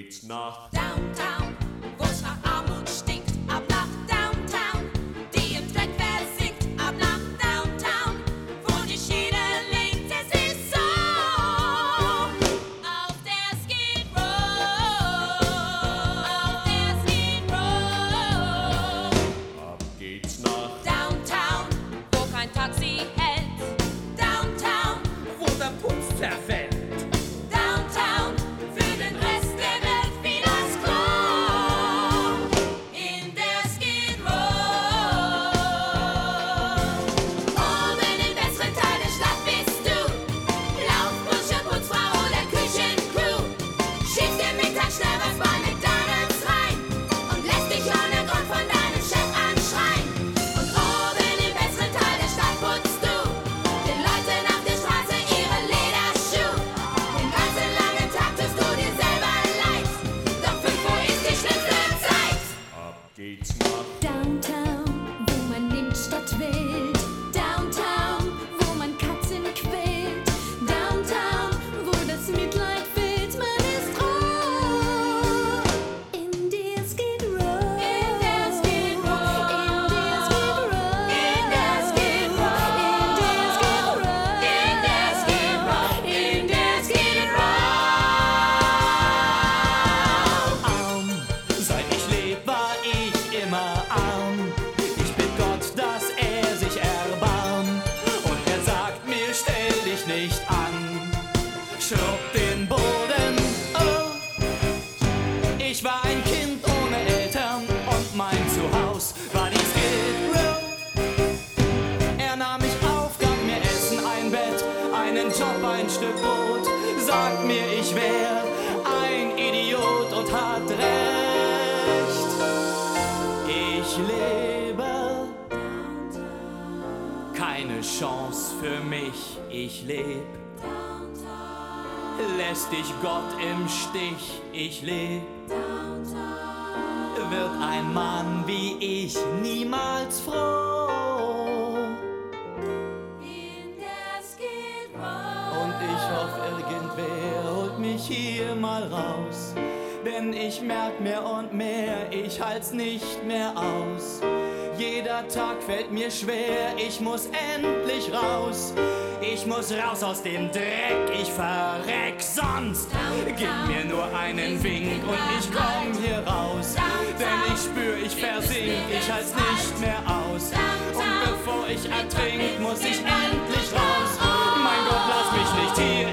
geht's nach Downtown, wo's nach Armut stinkt, ab nach Downtown, die im Dreck versinkt, ab nach Downtown, wo die Schiene links ist wie so, auf der Skid Row, auf der Skid Row. Ab geht's nach Downtown, wo kein Taxi hält, Downtown, wo der Putz zerfällt. Downtown, für den Rest der Welt wie das Klo in der Skid Row. Oben im besseren Teil der Stadt bist du Laufbursche, Putzfrau oder Küchencrew. Schiebst dir mittags schnell was bei McDonald's rein und lässt dich ohne Grund von deinem Chef anschreien. Und oben im besseren Teil der Stadt putzt du den Leuten auf der Straße ihre Lederschuhe. Den ganzen langen Tag tust du dir selber leid, doch 5 Uhr ist die schlimmste Zeit. Ab geht's nach Downtown, wo man nimmt statt wählt. Downtown, wo man Katzen quält. Downtown, wo das Mitleid fehlt. Man ist roh in der Skid Row. In der Skid Row. In der Skid Row. In der Skid Row. In der Skid Row. In der Skid Row. Arm, seit ich leb, war ich immer arm. Ich bitt Gott, dass er sich erbarmt. Und er sagt mir, stell dich nicht an. Schrubb den Boden, oh. Ich war ein Kind ohne Eltern und mein Zuhause war die Skid Row. Er nahm mich auf, gab mir Essen, ein Bett, einen Job, ein Stück Brot. Sagt mir, ich wär ein Idiot und hat recht. Ich lebe, keine Chance für mich, ich leb. Lässt dich Gott im Stich, ich leb. Wird ein Mann wie ich niemals froh. In der Skid Row. Und ich hoffe, irgendwer holt mich hier mal raus. Denn ich merk mehr und mehr, ich halt's nicht mehr aus. Jeder Tag fällt mir schwer, ich muss endlich raus. Ich muss raus aus dem Dreck, ich verreck sonst. Gib mir nur einen Wink und ich komm hier raus. Denn ich spür, ich versink, ich halt's nicht mehr aus. Und bevor ich ertrink, muss ich endlich raus. Mein Gott, lass mich nicht hier